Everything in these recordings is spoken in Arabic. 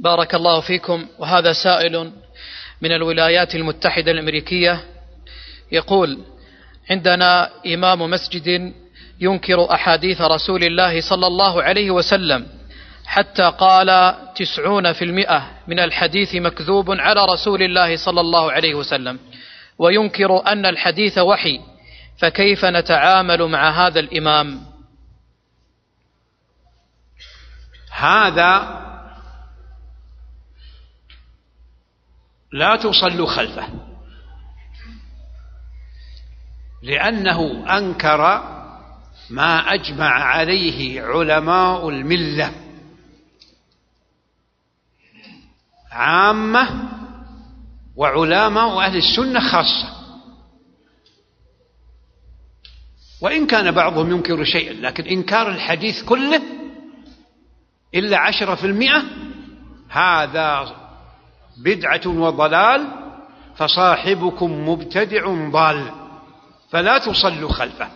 بارك الله فيكم. وهذا سائل من الولايات المتحدة الأمريكية يقول: عندنا إمام مسجد ينكر أحاديث رسول الله صلى الله عليه وسلم، حتى قال 90% من الحديث مكذوب على رسول الله صلى الله عليه وسلم، وينكر أن الحديث وحي، فكيف نتعامل مع هذا الإمام؟ هذا لا تصلوا خلفه، لأنه أنكر ما أجمع عليه علماء الملة عامة وعلماء أهل السنة خاصة، وإن كان بعضهم ينكر شيئا، لكن إنكار الحديث كله إلا 10% هذا بدعة وضلال، فصاحبكم مبتدع ضال، فلا تصلوا خلفه.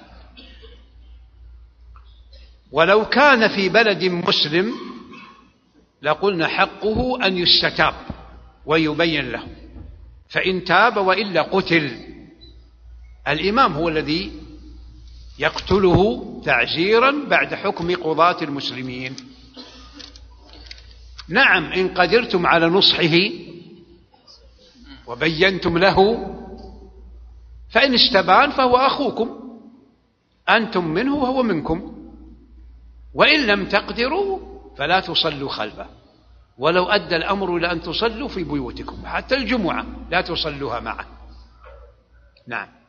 ولو كان في بلد مسلم لقلنا حقه أن يستتاب ويبين له، فإن تاب وإلا قتل. الإمام هو الذي يقتله تعزيرا بعد حكم قضاة المسلمين. نعم، إن قدرتم على نصحه وبينتم له فإن استبان فهو أخوكم، أنتم منه وهو منكم، وإن لم تقدروا فلا تصلوا خلفه. ولو أدى الأمر إلى أن تصلوا في بيوتكم، حتى الجمعة لا تصلوها معه. نعم.